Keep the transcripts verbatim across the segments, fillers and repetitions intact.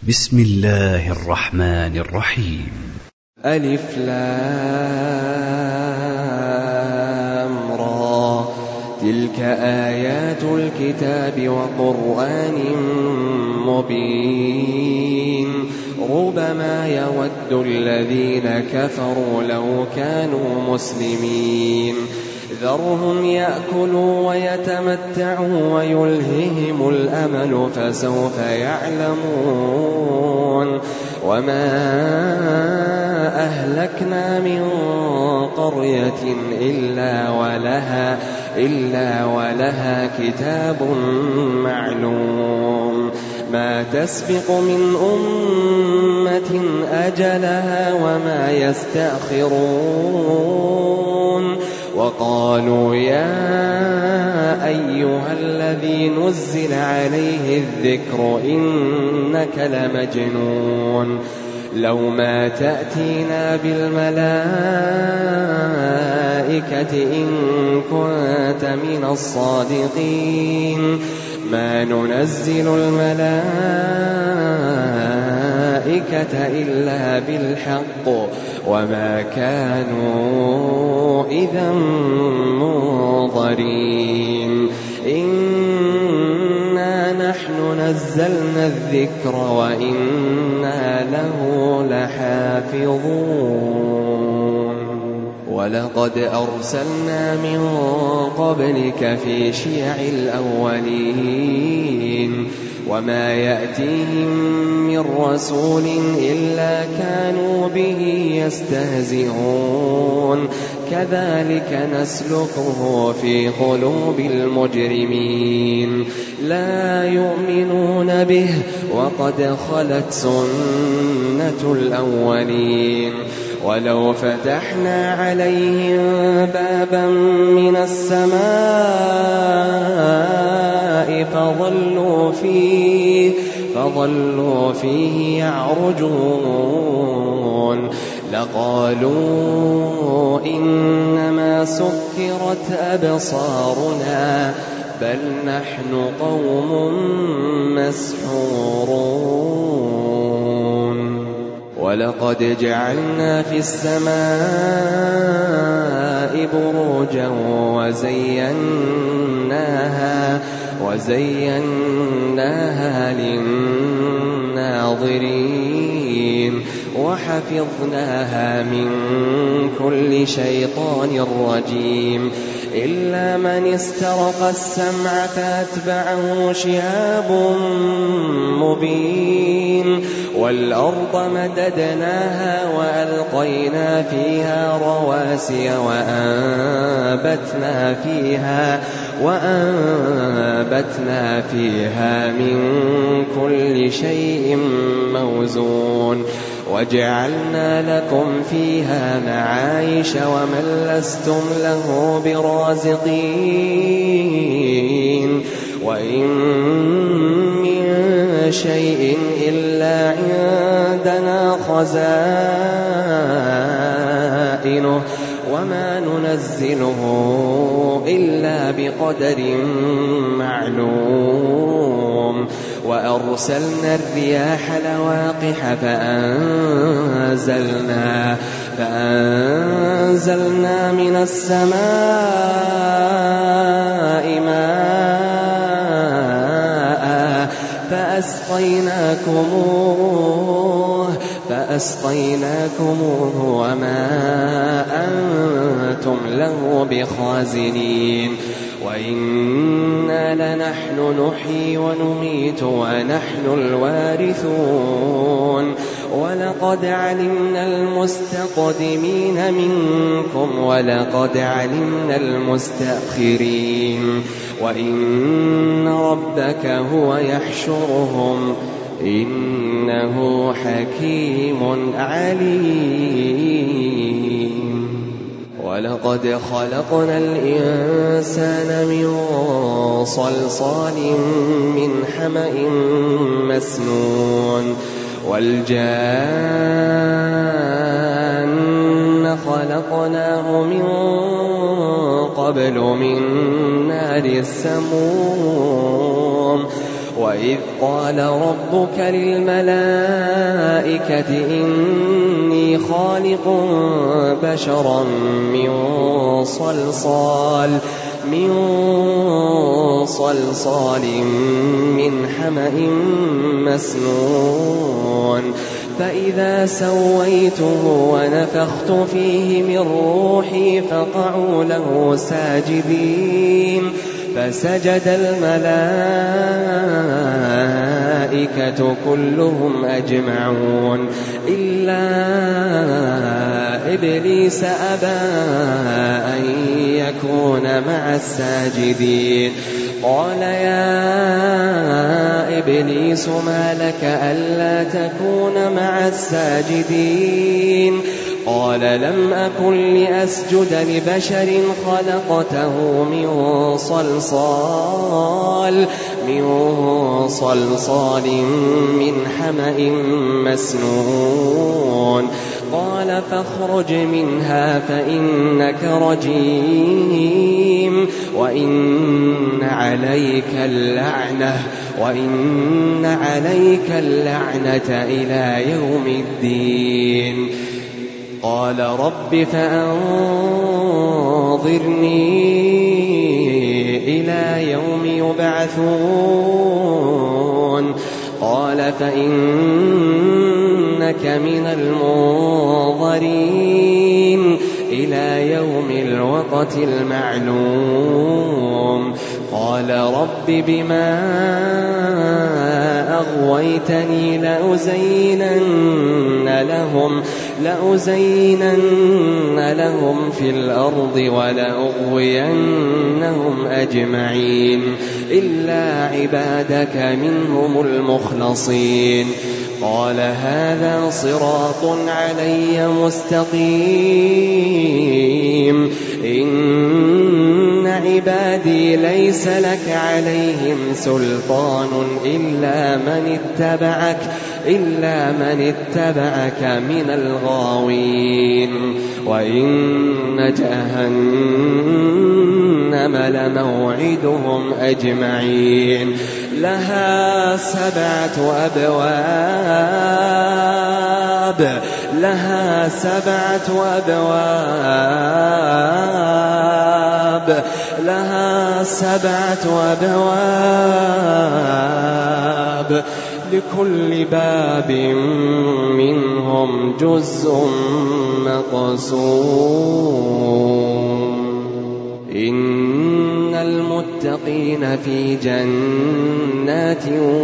بسم الله الرحمن الرحيم. ألف لام را، تلك آيات الكتاب وقرآن مبين. ربما يود الذين كفروا لو كانوا مسلمين. ذرهم يأكلوا ويتمتعوا ويلههم الأمل فسوف يعلمون. وما أهلكنا من قرية إلا ولها, إلا ولها كتاب معلوم. ما تسبق من أمة أجلها وما يستأخرون. وقالوا يا أيها الذي نزل عليه الذكر إنك لمجنون. لو ما تأتينا بالملائكة إن كنت من الصادقين. ما ننزل الملائكة إلا بالحق وما كانوا إذا منظرين. إنا نحن نزلنا الذكر وإنا له لحافظون. ولقد أرسلنا من قبلك في شيع الأولين وما يأتيهم من رسول إلا كانوا به يستهزئون. كذلك نسلكه في قلوب المجرمين. لا يؤمنون به وقد خلت سنة الأولين. ولو فتحنا عليهم بابا من السماء فظلوا فيه, فظلوا فيه يعرجون لقالوا إنما سكرت أبصارنا بل نحن قوم مسحورون. ولقد جعلنا في السماء بروجا وزيناها, وزيناها للناظرين وحفظناها من كل شيطان رجيم. إلا من استرق السمع فأتبعه شهاب مبين. والأرض مددناها وألقينا فيها رواسي وأنبتنا فيها, وأنبتنا فيها من كل شيء موزون. وجعلنا لكم فيها معايش ومن لستم له برازقين. وإن من شيء إلا عندنا خزائنه وما ننزله إلا بقدر معلوم. وأرسلنا الرياح لواقح فأنزلنا, فأنزلنا من السماء ماء فأسقيناكموه, فأسقيناكموه وما أنتم له بخازنين. وإنا لنحن نحيي ونميت ونحن الوارثون. ولقد علمنا المستقدمين منكم ولقد علمنا المستأخرين. وإن ربك هو يحشرهم إنه حكيم عليم. ولقد خلقنا الإنسان من صلصال من حمأ مسنون. والجان خلقناه من قبل من نار السموم. وإذ قال ربك للملائكة إني خالق بشرا من صلصال من صلصال من حمأ مسنون فإذا سويته ونفخت فيه من روحي فقعوا له ساجدين فسجد الملائكة كلهم أجمعون إلا إبليس أبى أن يكون مع الساجدين قال يا إبليس ما لك ألا تكون مع الساجدين قال لم أكن لأسجد لبشر خلقته من صلصال من صلصال من حمأ مسنون قال فاخرج منها فإنك رجيم وإن عليك اللعنة وإن عليك اللعنة إلى يوم الدين قال رب فأنظرني إلى يوم يبعثون قال فإنك من المنظرين إلى يوم الوقت المعلوم قال رب بما أغويتني لأزينن لهم لأزينن لهم في الأرض ولأغوينهم أجمعين إلا عبادك منهم المخلصين قال هذا صراط علي مستقيم إن عبادي ليس لك عليهم سلطان إلا من اتبعك إلا من اتبعك من الغاوين وإن جهنم لموعدهم أجمعين لها سبعة أبواب لها سبعة أبواب لها سبعة أبواب لكل باب منهم جزء مقسوم إن المتقين في جنات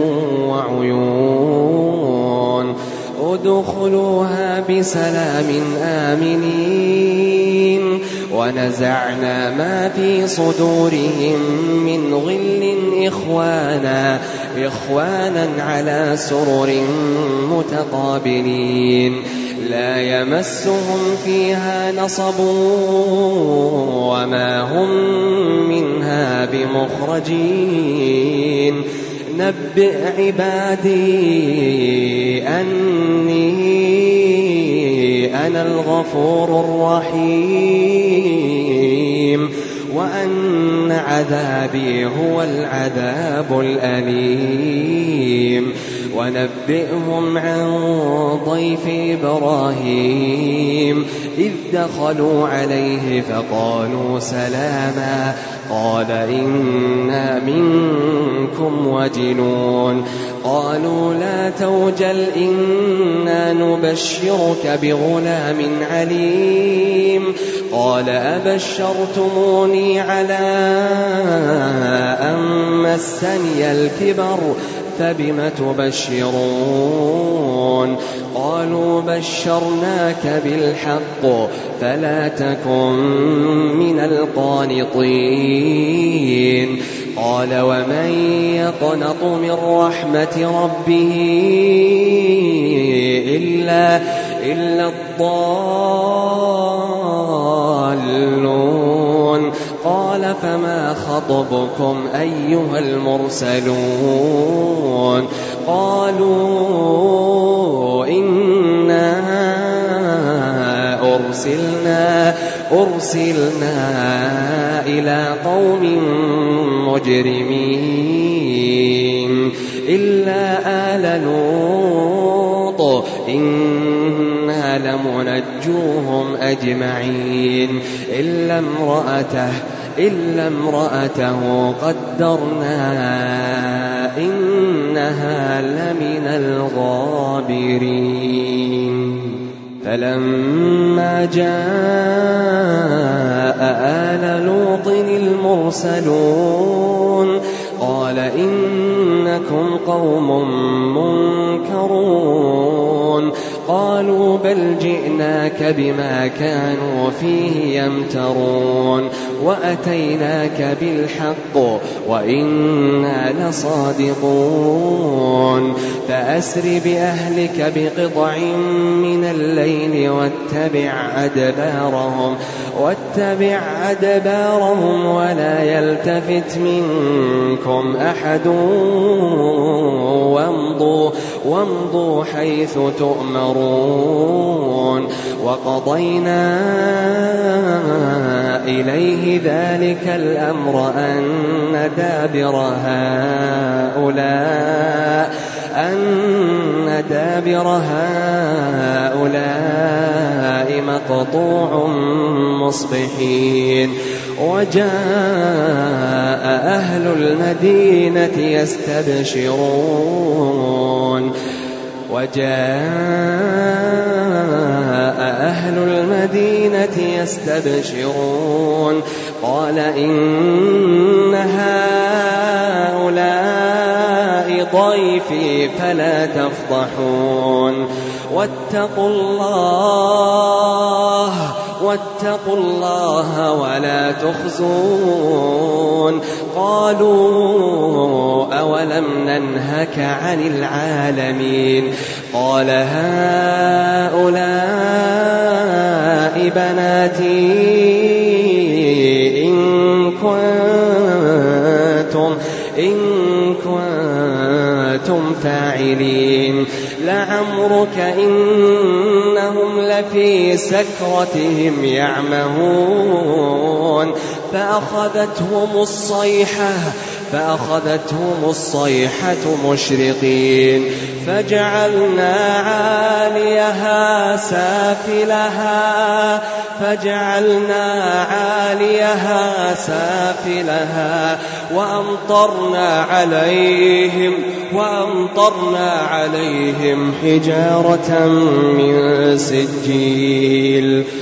وعيون ادخلوها بسلام آمنين ونزعنا ما في صدورهم من غل إخوانا إخوانا على سرر متقابلين لا يمسهم فيها نصب وما هم منها بمخرجين نبئ عبادي أني أنا الغفور الرحيم وأن عذابي هو العذاب الأليم ونبئهم عن ضيف إبراهيم إذ دخلوا عليه فقالوا سلاما قال إنا منكم وجلون قالوا لا توجل إنا نبشرك بغلام عليم قال أبشرتموني على أن مسني الكبر فبم تبشرون قالوا بشرناك بالحق فلا تكن من القانطين قال ومن يقنط من رحمة ربه إلا, إلا الضالون قال فما خطبكم أيها المرسلون قالوا إنا أرسلنا أرسلنا إلى قوم مجرمين لوط إنا لمنجوهم أجمعين إلا امرأته إلا امرأته قدرنا إنها لمن الغابرين فلما جاء آل لوط المرسلون قال إنكم قوم منكرون قالوا بل جئناك بما كانوا فيه يمترون وأتيناك بالحق وإنا لصادقون فأسر بأهلك بقطع من الليل واتبع أدبارهم واتبع أدبارهم ولا يلتفت منكم أحد وامضوا وامضوا حيث تؤمرون وقضينا إليه ذلك الأمر أن دابر هؤلاء أن دابر هؤلاء مقطوع مصبحين وجاء أهل المدينة يستبشرون وجاء أهل المدينة يستبشرون قال إن هؤلاء ضيفي فلا تفضحون واتقوا الله واتقوا الله ولا تخزون قالوا أولم ننهك عن العالمين قال هؤلاء بناتي إن كنتم إن كنتم فاعلين لعمرك إنهم لفي سكرتهم يعمهون فأخذتهم الصيحة فأخذتهم الصيحة مشرقين فجعلنا عاليها سافلها فجعلنا عاليها سافلها وأمطرنا عليهم وأمطرنا عليهم حجارة من سجيل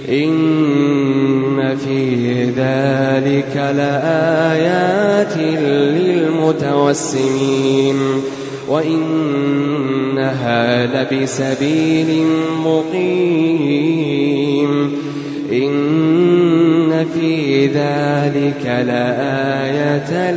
إن في ذلك لآيات للمتوسمين وإنها لبسبيل مقيم إن في ذلك لآية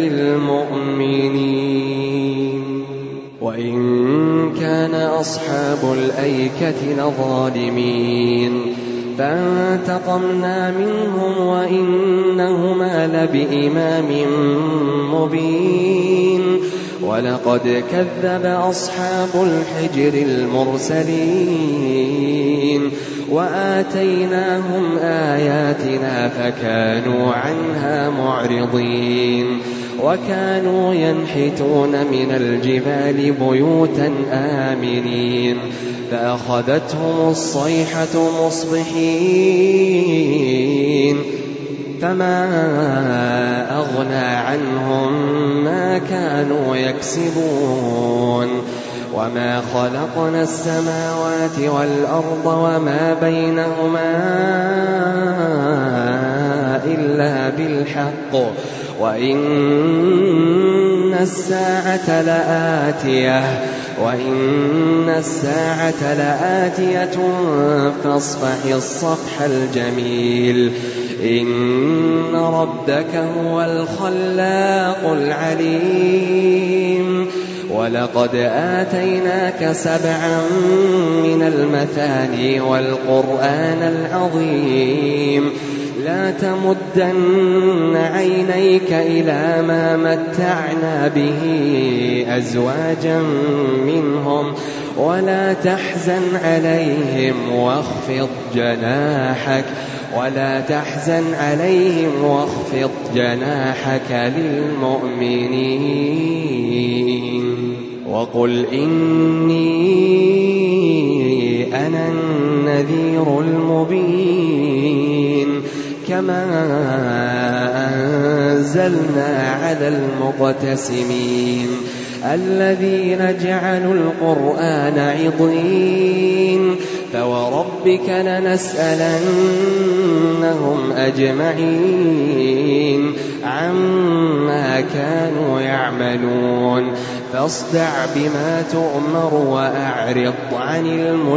للمؤمنين وإن كان أصحاب الأيكة لظالمين فانتقمنا منهم وإنهما لبإمام مبين ولقد كذب أصحاب الحجر المرسلين وآتيناهم آياتنا فكانوا عنها معرضين وكانوا ينحتون من الجبال بيوتا آمنين فأخذتهم الصيحة مصبحين فما أغنى عنهم ما كانوا يكسبون وما خلقنا السماوات والأرض وما بينهما إلا بالحق وإن الساعة لآتية وإن الساعة لآتية فاصفح الصفح الجميل إن ربك هو الخلاق العليم ولقد آتيناك سبعا من المثاني والقرآن العظيم لا تمدن عينيك إلى ما متعنا به أزواجا منهم ولا تحزن عليهم واخفض جناحك ولا تحزن عليهم واخفض جناحك للمؤمنين وقل إني أنا النذير المبين كما أنزلنا على المقتسمين الذين جعلوا القرآن عضين فوربك لنسألنهم أجمعين عما كانوا يعملون فاصدع بما تؤمر وأعرض عن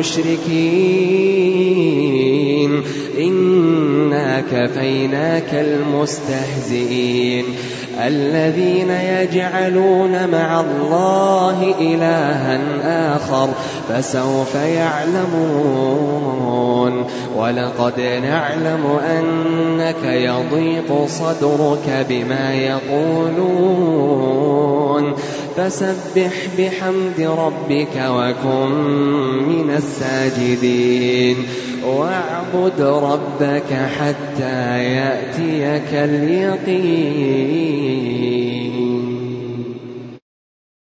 المشركين إنا كفيناك المستهزئين الذين يجعلون مع الله إلها آخر فسوف يعلمون ولقد نعلم أنك يضيق صدرك بما يقولون فسبح بحمد ربك وكن من الساجدين واعبد ربك حتى يأتيك اليقين.